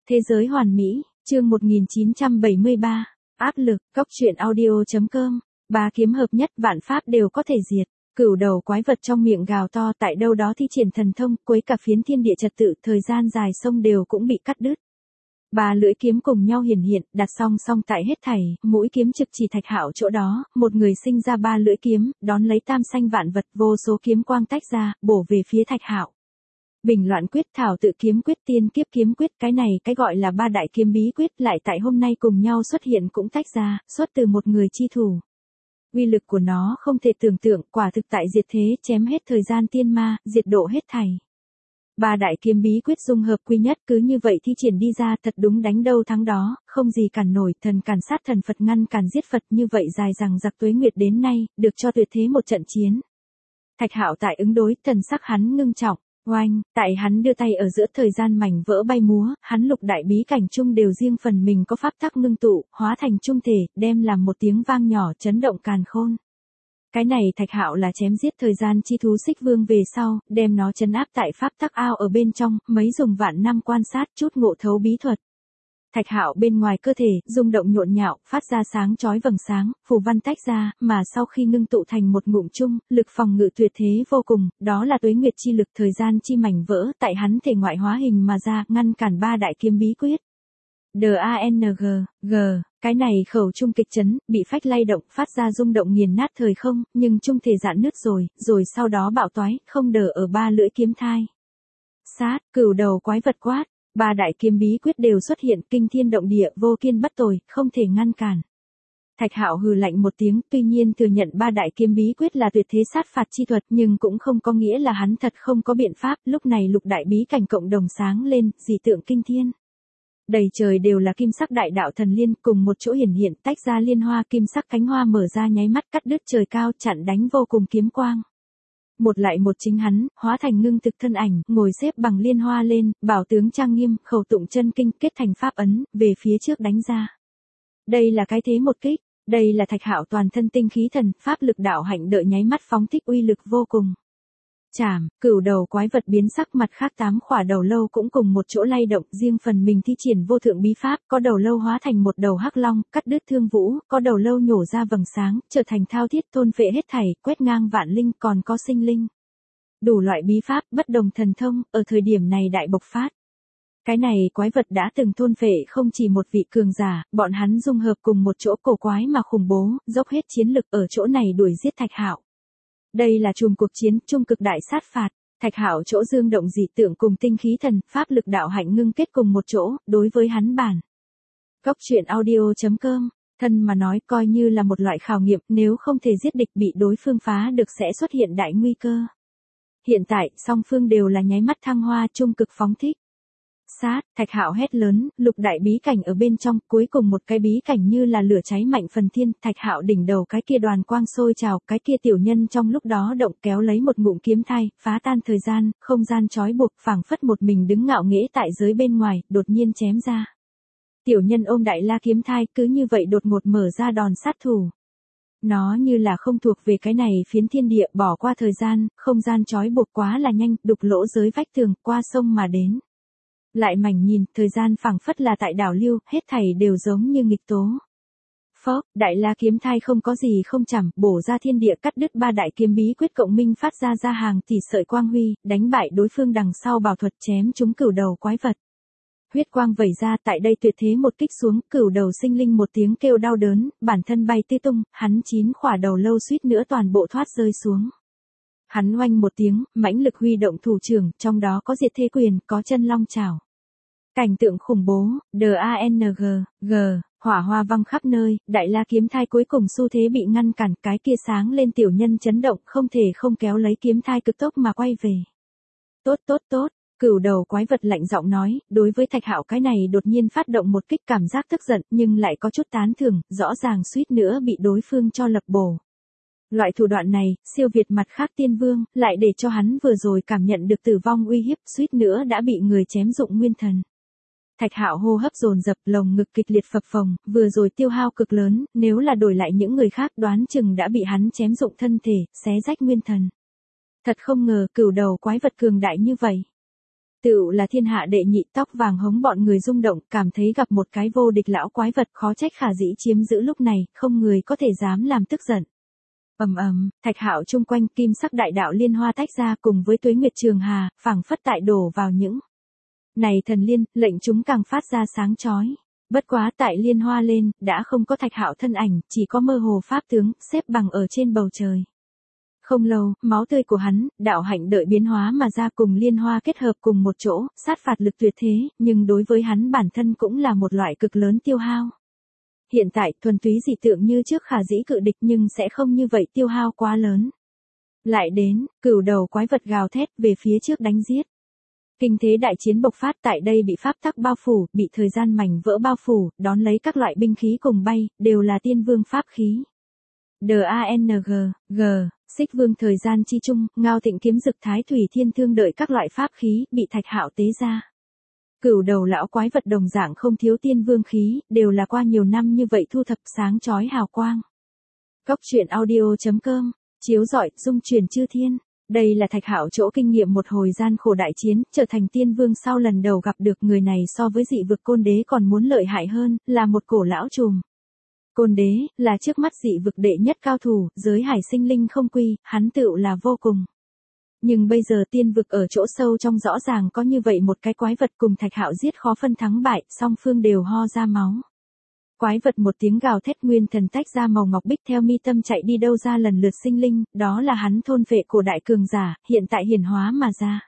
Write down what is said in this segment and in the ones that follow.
Thế giới hoàn mỹ, chương 1973, áp lực, cóc truyện audio.com, ba kiếm hợp nhất vạn pháp đều có thể diệt. Cửu đầu quái vật trong miệng gào to tại đâu đó thi triển thần thông, quấy cả phiến thiên địa trật tự, thời gian dài sông đều cũng bị cắt đứt. Ba lưỡi kiếm cùng nhau hiển hiện, đặt song song tại hết thảy, mũi kiếm trực chỉ Thạch Hạo chỗ đó, một người sinh ra ba lưỡi kiếm, đón lấy tam sanh vạn vật, vô số kiếm quang tách ra, bổ về phía Thạch Hạo. Bình loạn quyết, thảo tự kiếm quyết, tiên kiếp kiếm quyết, cái này cái gọi là ba đại kiếm bí quyết lại tại hôm nay cùng nhau xuất hiện cũng tách ra, xuất từ một người chi thủ. Uy lực của nó không thể tưởng tượng, quả thực tại diệt thế, chém hết thời gian tiên ma, diệt độ hết thảy. Ba đại kiếm bí quyết dung hợp quy nhất, cứ như vậy thi triển đi ra, thật đúng đánh đâu thắng đó, không gì cản nổi, thần cản sát thần, Phật ngăn cản giết Phật, như vậy dài dằng dặc tuế nguyệt đến nay, được cho tuyệt thế một trận chiến. Thạch Hạo tại ứng đối, thần sắc hắn ngưng trọng. Oanh, tại hắn đưa tay ở giữa thời gian mảnh vỡ bay múa, hắn lục đại bí cảnh chung đều riêng phần mình có pháp tắc ngưng tụ, hóa thành trung thể, đem làm một tiếng vang nhỏ chấn động càn khôn. Cái này Thạch Hạo là chém giết thời gian chi thú Xích Vương về sau, đem nó trấn áp tại pháp tắc ao ở bên trong, mấy dùng vạn năm quan sát chút ngộ thấu bí thuật. Thạch Hạo bên ngoài cơ thể, rung động nhộn nhạo, phát ra sáng chói vầng sáng, phù văn tách ra, mà sau khi ngưng tụ thành một ngụm chung, lực phòng ngự tuyệt thế vô cùng, đó là tuế nguyệt chi lực, thời gian chi mảnh vỡ, tại hắn thể ngoại hóa hình mà ra, ngăn cản ba đại kiếm bí quyết. D-A-N-G, cái này khẩu trung kịch chấn, bị phách lay động, phát ra rung động nghiền nát thời không, nhưng trung thể dạn nứt rồi sau đó bạo toái, không đỡ ở ba lưỡi kiếm thai. Sát, cửu đầu quái vật quát. Ba đại kiếm bí quyết đều xuất hiện, kinh thiên động địa, vô kiên bất tồi, không thể ngăn cản. Thạch Hạo hừ lạnh một tiếng, tuy nhiên thừa nhận ba đại kiếm bí quyết là tuyệt thế sát phạt chi thuật, nhưng cũng không có nghĩa là hắn thật không có biện pháp. Lúc này lục đại bí cảnh cộng đồng sáng lên, dị tượng kinh thiên. Đầy trời đều là kim sắc đại đạo thần liên, cùng một chỗ hiển hiện, tách ra liên hoa, kim sắc cánh hoa mở ra nháy mắt, cắt đứt trời cao, chặn đánh vô cùng kiếm quang. Một lại một chính hắn, hóa thành ngưng thực thân ảnh, ngồi xếp bằng liên hoa lên, bảo tướng trang nghiêm, khẩu tụng chân kinh, kết thành pháp ấn, về phía trước đánh ra. Đây là cái thế một kích, đây là Thạch Hạo toàn thân tinh khí thần, pháp lực đạo hạnh đợi nháy mắt phóng thích uy lực vô cùng. Chảm, cửu đầu quái vật biến sắc, mặt khác 8 khỏa đầu lâu cũng cùng một chỗ lay động, riêng phần mình thi triển vô thượng bí pháp, có đầu lâu hóa thành một đầu hắc long, cắt đứt thương vũ, có đầu lâu nhổ ra vầng sáng, trở thành thao thiết, thôn phệ hết thảy, quét ngang vạn linh, còn có sinh linh. Đủ loại bí pháp, bất đồng thần thông, ở thời điểm này đại bộc phát. Cái này quái vật đã từng thôn phệ không chỉ một vị cường giả, bọn hắn dung hợp cùng một chỗ cổ quái mà khủng bố, dốc hết chiến lực ở chỗ này đuổi giết Thạch Hạo. Đây là chùm cuộc chiến, trung cực đại sát phạt, Thạch Hạo chỗ dương động dị tượng cùng tinh khí thần, pháp lực đạo hạnh ngưng kết cùng một chỗ, đối với hắn bản. Cóc truyện audio.com, thân mà nói coi như là một loại khảo nghiệm, nếu không thể giết địch bị đối phương phá được sẽ xuất hiện đại nguy cơ. Hiện tại, song phương đều là nháy mắt thăng hoa, trung cực phóng thích. Sát, Thạch Hạo hét lớn, lục đại bí cảnh ở bên trong, cuối cùng một cái bí cảnh như là lửa cháy mạnh phần thiên, Thạch Hạo đỉnh đầu cái kia đoàn quang sôi trào, cái kia tiểu nhân trong lúc đó động kéo lấy một ngụm kiếm thai, phá tan thời gian, không gian trói buộc, phảng phất một mình đứng ngạo nghễ tại giới bên ngoài, đột nhiên chém ra. Tiểu nhân ôm đại la kiếm thai, cứ như vậy đột ngột mở ra đòn sát thủ. Nó như là không thuộc về cái này phiến thiên địa, bỏ qua thời gian, không gian trói buộc quá là nhanh, đục lỗ giới vách tường, qua sông mà đến. Lại mảnh nhìn, thời gian phảng phất là tại đảo lưu, hết thảy đều giống như nghịch tố. Phốc, đại la kiếm thai không có gì không chảm, bổ ra thiên địa, cắt đứt ba đại kiếm bí quyết cộng minh, phát ra hàng tỷ sợi quang huy, đánh bại đối phương đằng sau bảo thuật, chém chúng cửu đầu quái vật. Huyết quang vẩy ra, tại đây tuyệt thế một kích xuống, cửu đầu sinh linh một tiếng kêu đau đớn, bản thân bay tê tung, hắn 9 khỏa đầu lâu suýt nữa toàn bộ thoát rơi xuống. Hắn oanh một tiếng, mãnh lực huy động thủ trưởng, trong đó có diệt thế quyền, có chân long chảo. Cảnh tượng khủng bố, D-A-N-G, hỏa hoa văng khắp nơi, đại la kiếm thai cuối cùng xu thế bị ngăn cản, cái kia sáng lên tiểu nhân chấn động, không thể không kéo lấy kiếm thai cực tốc mà quay về. Tốt, cửu đầu quái vật lạnh giọng nói, đối với Thạch Hạo cái này đột nhiên phát động một kích, cảm giác tức giận, nhưng lại có chút tán thưởng, rõ ràng suýt nữa bị đối phương cho lập bổ. Loại thủ đoạn này, siêu việt mặt khác tiên vương, lại để cho hắn vừa rồi cảm nhận được tử vong uy hiếp, suýt nữa đã bị người chém dụng nguyên thần. Thạch Hạo hô hấp dồn dập, lồng ngực kịch liệt phập phồng, vừa rồi tiêu hao cực lớn, nếu là đổi lại những người khác đoán chừng đã bị hắn chém dụng thân thể, xé rách nguyên thần. Thật không ngờ cửu đầu quái vật cường đại như vậy. Tựu là thiên hạ đệ nhị, tóc vàng hống bọn người rung động, cảm thấy gặp một cái vô địch lão quái vật, khó trách Khả Dĩ chiếm giữ lúc này, không người có thể dám làm tức giận. Ầm ầm, Thạch Hạo chung quanh kim sắc đại đạo liên hoa tách ra cùng với Tuế Nguyệt Trường Hà, phảng phất tại đổ vào những này thần liên, lệnh chúng càng phát ra sáng chói. Bất quá tại liên hoa lên, đã không có Thạch Hạo thân ảnh, chỉ có mơ hồ pháp tướng, xếp bằng ở trên bầu trời. Không lâu, máu tươi của hắn, đạo hạnh đợi biến hóa mà ra cùng liên hoa kết hợp cùng một chỗ, sát phạt lực tuyệt thế, nhưng đối với hắn bản thân cũng là một loại cực lớn tiêu hao. Hiện tại, thuần túy dị tượng như trước Khả Dĩ cự địch nhưng sẽ không như vậy tiêu hao quá lớn. Lại đến, cửu đầu quái vật gào thét về phía trước đánh giết. Kinh thế đại chiến bộc phát tại đây bị pháp tắc bao phủ, bị thời gian mảnh vỡ bao phủ, đón lấy các loại binh khí cùng bay, đều là tiên vương pháp khí. DANG, Xích Vương thời gian chi chung, Ngao Tịnh kiếm dực Thái Thủy Thiên Thương đợi các loại pháp khí, bị Thạch Hạo tế ra. Cửu đầu lão quái vật đồng dạng không thiếu tiên vương khí, đều là qua nhiều năm như vậy thu thập sáng chói hào quang. Góc truyện audio.com, chiếu rọi, dung truyền chư thiên. Đây là Thạch Hạo chỗ kinh nghiệm một hồi gian khổ đại chiến, trở thành tiên vương sau lần đầu gặp được người này so với dị vực Côn Đế còn muốn lợi hại hơn, là một cổ lão trùm. Côn Đế, là trước mắt dị vực đệ nhất cao thủ, giới hải sinh linh không quy, hắn tựu là vô cùng. Nhưng bây giờ tiên vực ở chỗ sâu trong rõ ràng có như vậy một cái quái vật cùng Thạch Hạo giết khó phân thắng bại, song phương đều ho ra máu. Quái vật một tiếng gào thét nguyên thần tách ra màu ngọc bích theo mi tâm chạy đi đâu ra lần lượt sinh linh, đó là hắn thôn vệ cổ đại cường giả, hiện tại hiển hóa mà ra.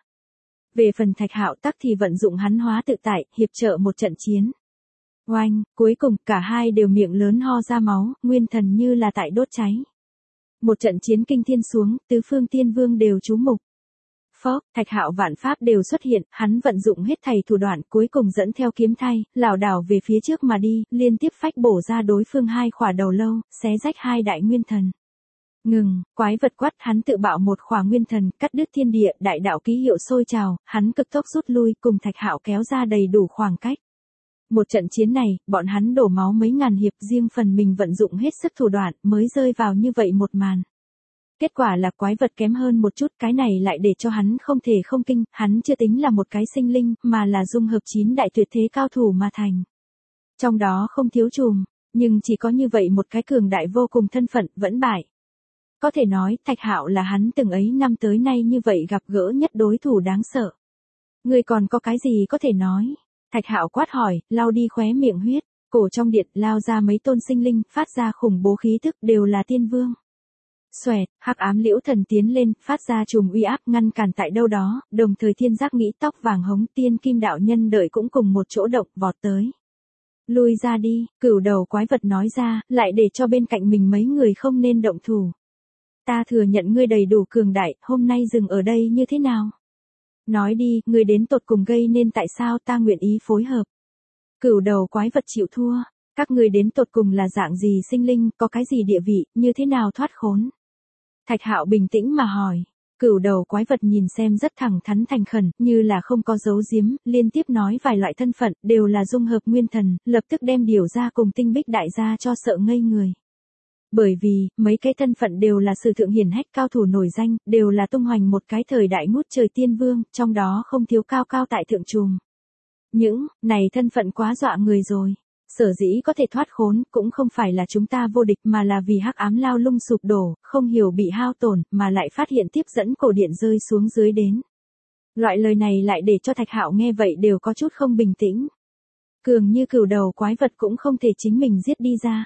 Về phần Thạch Hạo tắc thì vận dụng hắn hóa tự tại, hiệp trợ một trận chiến. Oanh, cuối cùng cả hai đều miệng lớn ho ra máu, nguyên thần như là tại đốt cháy. Một trận chiến kinh thiên xuống, tứ phương tiên vương đều chú mục. Phốc, Thạch Hạo vạn pháp đều xuất hiện, hắn vận dụng hết thảy thủ đoạn, cuối cùng dẫn theo kiếm thay, lảo đảo về phía trước mà đi, liên tiếp phách bổ ra đối phương hai khỏa đầu lâu, xé rách hai đại nguyên thần. Ngừng, quái vật quát, hắn tự bạo một khỏa nguyên thần, cắt đứt thiên địa, đại đạo ký hiệu sôi trào, hắn cực tốc rút lui, cùng Thạch Hạo kéo ra đầy đủ khoảng cách. Một trận chiến này, bọn hắn đổ máu mấy ngàn hiệp, riêng phần mình vận dụng hết sức thủ đoạn, mới rơi vào như vậy một màn. Kết quả là quái vật kém hơn một chút, cái này lại để cho hắn không thể không kinh, hắn chưa tính là một cái sinh linh, mà là dung hợp 9 đại tuyệt thế cao thủ mà thành. Trong đó không thiếu trùm, nhưng chỉ có như vậy một cái cường đại vô cùng thân phận, vẫn bại. Có thể nói, Thạch Hạo là hắn từng ấy năm tới nay như vậy gặp gỡ nhất đối thủ đáng sợ. Người còn có cái gì có thể nói? Thạch Hạo quát hỏi, lau đi khóe miệng huyết, cổ trong điện lao ra mấy tôn sinh linh, phát ra khủng bố khí thức, đều là tiên vương. Xoẹt, hắc ám liễu thần tiến lên, phát ra chùm uy áp ngăn cản tại đâu đó, đồng thời thiên giác nghĩ tóc vàng hống tiên kim đạo nhân đợi cũng cùng một chỗ động, vọt tới. Lui ra đi, cửu đầu quái vật nói ra, lại để cho bên cạnh mình mấy người không nên động thủ. Ta thừa nhận ngươi đầy đủ cường đại, hôm nay dừng ở đây như thế nào? Nói đi, ngươi đến tột cùng gây nên tại sao ta nguyện ý phối hợp. Cửu đầu quái vật chịu thua, các ngươi đến tột cùng là dạng gì sinh linh, có cái gì địa vị, như thế nào thoát khốn. Thạch Hạo bình tĩnh mà hỏi, cửu đầu quái vật nhìn xem rất thẳng thắn thành khẩn, như là không có giấu giếm, liên tiếp nói vài loại thân phận, đều là dung hợp nguyên thần, lập tức đem điều ra cùng tinh bích đại gia cho sợ ngây người. Bởi vì, mấy cái thân phận đều là sử thượng hiển hách cao thủ nổi danh, đều là tung hoành một cái thời đại ngút trời tiên vương, trong đó không thiếu cao cao tại thượng trùm. Những này thân phận quá dọa người rồi. Sở dĩ có thể thoát khốn, cũng không phải là chúng ta vô địch mà là vì hắc ám lao lung sụp đổ, không hiểu bị hao tổn, mà lại phát hiện tiếp dẫn cổ điện rơi xuống dưới đến. Loại lời này lại để cho Thạch Hạo nghe vậy đều có chút không bình tĩnh. Cường như cửu đầu quái vật cũng không thể chính mình giết đi ra.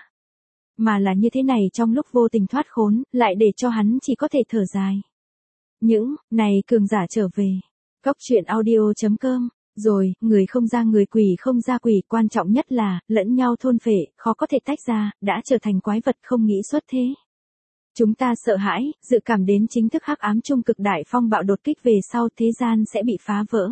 Mà là như thế này trong lúc vô tình thoát khốn, lại để cho hắn chỉ có thể thở dài. Những này cường giả trở về. Góc truyện audio.com. Rồi, người không ra người, quỷ không ra quỷ, quan trọng nhất là, lẫn nhau thôn phệ, khó có thể tách ra, đã trở thành quái vật không nghĩ xuất thế. Chúng ta sợ hãi, dự cảm đến chính thức hắc ám trung cực đại phong bạo đột kích về sau thế gian sẽ bị phá vỡ.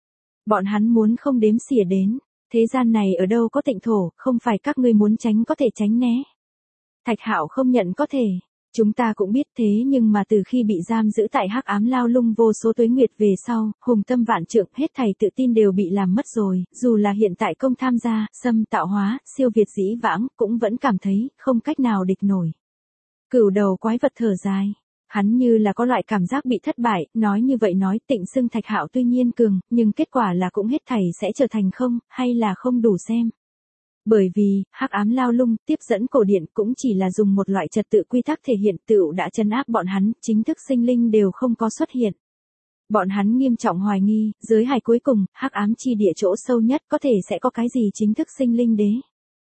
Bọn hắn muốn không đếm xỉa đến, thế gian này ở đâu có tịnh thổ, không phải các ngươi muốn tránh có thể tránh né. Thạch Hạo không nhận có thể. Chúng ta cũng biết thế nhưng mà từ khi bị giam giữ tại hắc ám lao lung vô số tuế nguyệt về sau, hùng tâm vạn trượng, hết thảy tự tin đều bị làm mất rồi, dù là hiện tại công tham gia, xâm tạo hóa, siêu việt dĩ vãng, cũng vẫn cảm thấy, không cách nào địch nổi. Cửu đầu quái vật thở dài. Hắn như là có loại cảm giác bị thất bại, nói như vậy nói Tịnh xưng Thạch Hạo tuy nhiên cường, nhưng kết quả là cũng hết thảy sẽ trở thành không, hay là không đủ xem. Bởi vì, hắc ám lao lung, tiếp dẫn cổ điện cũng chỉ là dùng một loại trật tự quy tắc thể hiện tựu đã trấn áp bọn hắn, chính thức sinh linh đều không có xuất hiện. Bọn hắn nghiêm trọng hoài nghi, giới hải cuối cùng, hắc ám chi địa chỗ sâu nhất có thể sẽ có cái gì chính thức sinh linh đế.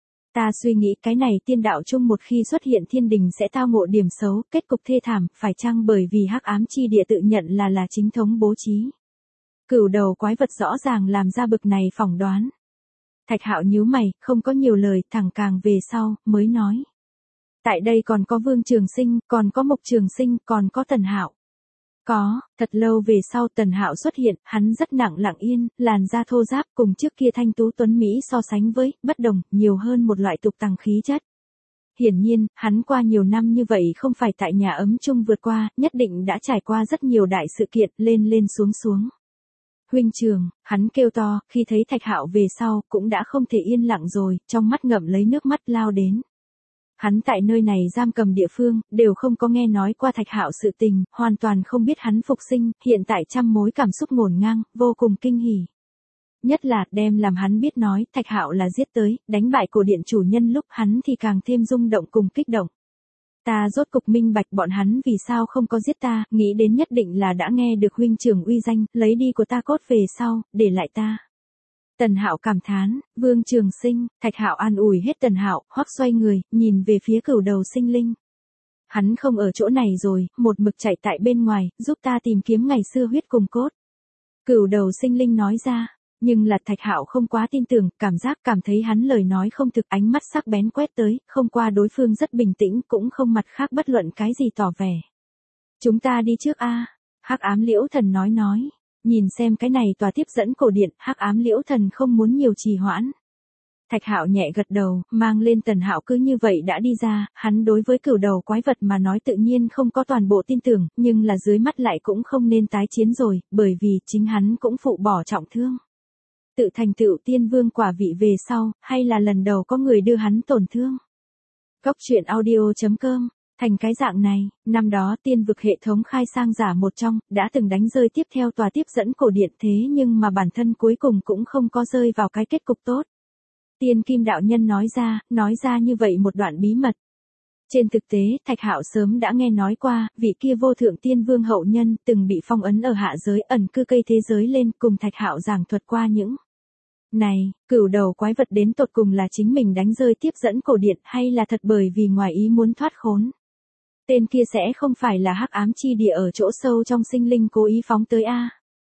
Ta suy nghĩ cái này tiên đạo chung một khi xuất hiện thiên đình sẽ tao ngộ điểm xấu, kết cục thê thảm, phải chăng bởi vì hắc ám chi địa tự nhận là chính thống bố trí. Cửu đầu quái vật rõ ràng làm ra bực này phỏng đoán. Thạch Hạo nhíu mày, không có nhiều lời, thẳng càng về sau, mới nói. Tại đây còn có Vương Trường Sinh, còn có Mộc Trường Sinh, còn có Tần Hạo. Có, thật lâu về sau Tần Hạo xuất hiện, hắn rất nặng lặng yên, làn da thô ráp cùng trước kia thanh tú tuấn Mỹ so sánh với, bất đồng, nhiều hơn một loại tục tằng khí chất. Hiển nhiên, hắn qua nhiều năm như vậy không phải tại nhà ấm chung vượt qua, nhất định đã trải qua rất nhiều đại sự kiện, lên lên xuống xuống. Huynh trường, hắn kêu to, khi thấy Thạch Hạo về sau, cũng đã không thể yên lặng rồi, trong mắt ngậm lấy nước mắt lao đến. Hắn tại nơi này giam cầm địa phương, đều không có nghe nói qua Thạch Hạo sự tình, hoàn toàn không biết hắn phục sinh, hiện tại trăm mối cảm xúc ngổn ngang, vô cùng kinh hỉ. Nhất là, đem làm hắn biết nói, Thạch Hạo là giết tới, đánh bại cổ điện chủ nhân lúc hắn thì càng thêm rung động cùng kích động. Ta rốt cục minh bạch bọn hắn vì sao không có giết ta, nghĩ đến nhất định là đã nghe được huynh trưởng uy danh, lấy đi của ta cốt về sau, để lại ta. Tần Hạo cảm thán, Vương Trường Sinh, Thạch Hạo an ủi hết Tần Hạo, hoắc xoay người, nhìn về phía cửu đầu sinh linh. Hắn không ở chỗ này rồi, một mực chạy tại bên ngoài, giúp ta tìm kiếm ngày xưa huyết cùng cốt. Cửu đầu sinh linh nói ra, nhưng là Thạch Hạo không quá tin tưởng, cảm thấy hắn lời nói không thực, ánh mắt sắc bén quét tới, không qua đối phương rất bình tĩnh, cũng không mặt khác bất luận cái gì tỏ vẻ. Chúng ta đi trước a. Hắc ám Liễu Thần nói. Nhìn xem cái này tòa tiếp dẫn cổ điện, hắc ám Liễu Thần không muốn nhiều trì hoãn. Thạch Hạo nhẹ gật đầu, mang lên Tần Hạo cứ như vậy đã đi ra, hắn đối với cửu đầu quái vật mà nói tự nhiên không có toàn bộ tin tưởng, nhưng là dưới mắt lại cũng không nên tái chiến rồi, bởi vì chính hắn cũng phụ bỏ trọng thương. Tự thành tựu tiên vương quả vị về sau, hay là lần đầu có người đưa hắn tổn thương. Góc truyện audio.com, thành cái dạng này, năm đó tiên vực hệ thống khai sang giả một trong, đã từng đánh rơi tiếp theo tòa tiếp dẫn cổ điện thế nhưng mà bản thân cuối cùng cũng không có rơi vào cái kết cục tốt. Tiên Kim đạo nhân nói ra như vậy một đoạn bí mật. Trên thực tế, Thạch Hạo sớm đã nghe nói qua, vị kia vô thượng tiên vương hậu nhân từng bị phong ấn ở hạ giới ẩn cư cây thế giới lên cùng Thạch Hạo giảng thuật qua những. Này, cửu đầu quái vật đến tột cùng là chính mình đánh rơi tiếp dẫn cổ điện hay là thật bởi vì ngoài ý muốn thoát khốn. Tên kia sẽ không phải là hắc ám chi địa ở chỗ sâu trong sinh linh cố ý phóng tới a.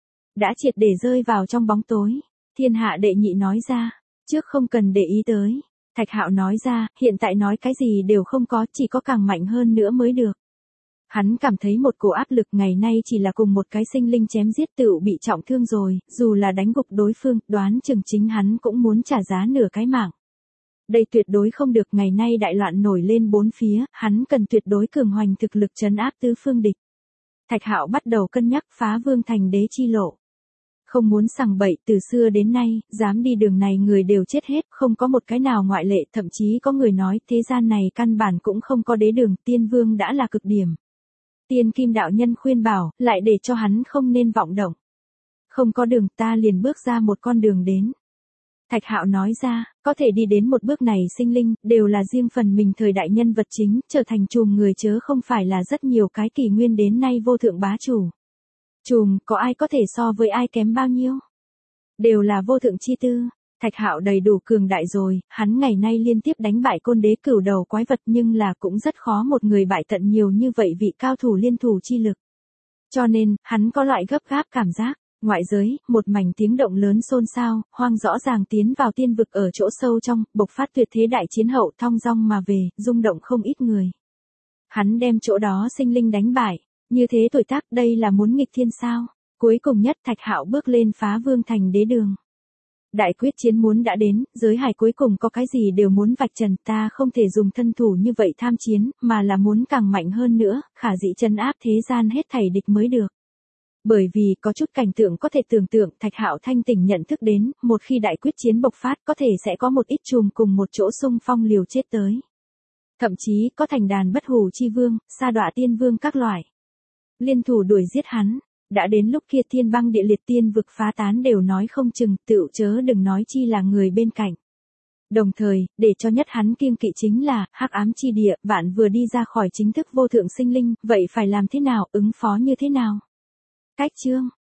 Đã triệt để rơi vào trong bóng tối. Thiên Hạ đệ nhị nói ra, trước không cần để ý tới. Thạch Hạo nói ra, hiện tại nói cái gì đều không có, chỉ có càng mạnh hơn nữa mới được. Hắn cảm thấy một cổ áp lực ngày nay chỉ là cùng một cái sinh linh chém giết tựu bị trọng thương rồi, dù là đánh gục đối phương, đoán chừng chính hắn cũng muốn trả giá nửa cái mạng. Đây tuyệt đối không được, ngày nay đại loạn nổi lên bốn phía, hắn cần tuyệt đối cường hoành thực lực trấn áp tứ phương địch. Thạch Hạo bắt đầu cân nhắc phá vương thành đế chi lộ. Không muốn sằng bậy, từ xưa đến nay, dám đi đường này người đều chết hết, không có một cái nào ngoại lệ, thậm chí có người nói thế gian này căn bản cũng không có đế đường, tiên vương đã là cực điểm. Tiên Kim đạo nhân khuyên bảo, lại để cho hắn không nên vọng động. Không có đường, ta liền bước ra một con đường đến. Thạch Hạo nói ra, có thể đi đến một bước này sinh linh, đều là riêng phần mình thời đại nhân vật chính, trở thành trùm người chớ không phải là rất nhiều cái kỷ nguyên đến nay vô thượng bá chủ. Trùm, có ai có thể so với ai kém bao nhiêu? Đều là vô thượng chi tư. Thạch Hạo đầy đủ cường đại rồi, hắn ngày nay liên tiếp đánh bại côn đế cửu đầu quái vật nhưng là cũng rất khó một người bại tận nhiều như vậy vị cao thủ liên thủ chi lực. Cho nên, hắn có loại gấp gáp cảm giác. Ngoại giới, một mảnh tiếng động lớn xôn xao, hoang rõ ràng tiến vào tiên vực ở chỗ sâu trong, bộc phát tuyệt thế đại chiến hậu thong dong mà về, rung động không ít người. Hắn đem chỗ đó sinh linh đánh bại, như thế tuổi tác đây là muốn nghịch thiên sao. Cuối cùng nhất Thạch Hạo bước lên phá vương thành đế đường. Đại quyết chiến muốn đã đến, giới hải cuối cùng có cái gì đều muốn vạch trần, ta không thể dùng thân thủ như vậy tham chiến, mà là muốn càng mạnh hơn nữa, khả dĩ trấn áp thế gian hết thảy địch mới được. Bởi vì có chút cảnh tượng có thể tưởng tượng, Thạch Hạo thanh tỉnh nhận thức đến, một khi đại quyết chiến bộc phát có thể sẽ có một ít chùm cùng một chỗ xung phong liều chết tới. Thậm chí có thành đàn bất hủ chi vương, sa đọa tiên vương các loại. liên thủ đuổi giết hắn. Đã đến lúc kia thiên băng địa liệt tiên vực phá tán đều nói không chừng, tựu chớ đừng nói chi là người bên cạnh. Đồng thời, để cho nhất hắn kiêng kỵ chính là, hắc ám chi địa, bạn vừa đi ra khỏi chính thức vô thượng sinh linh, vậy phải làm thế nào, ứng phó như thế nào? Cách chương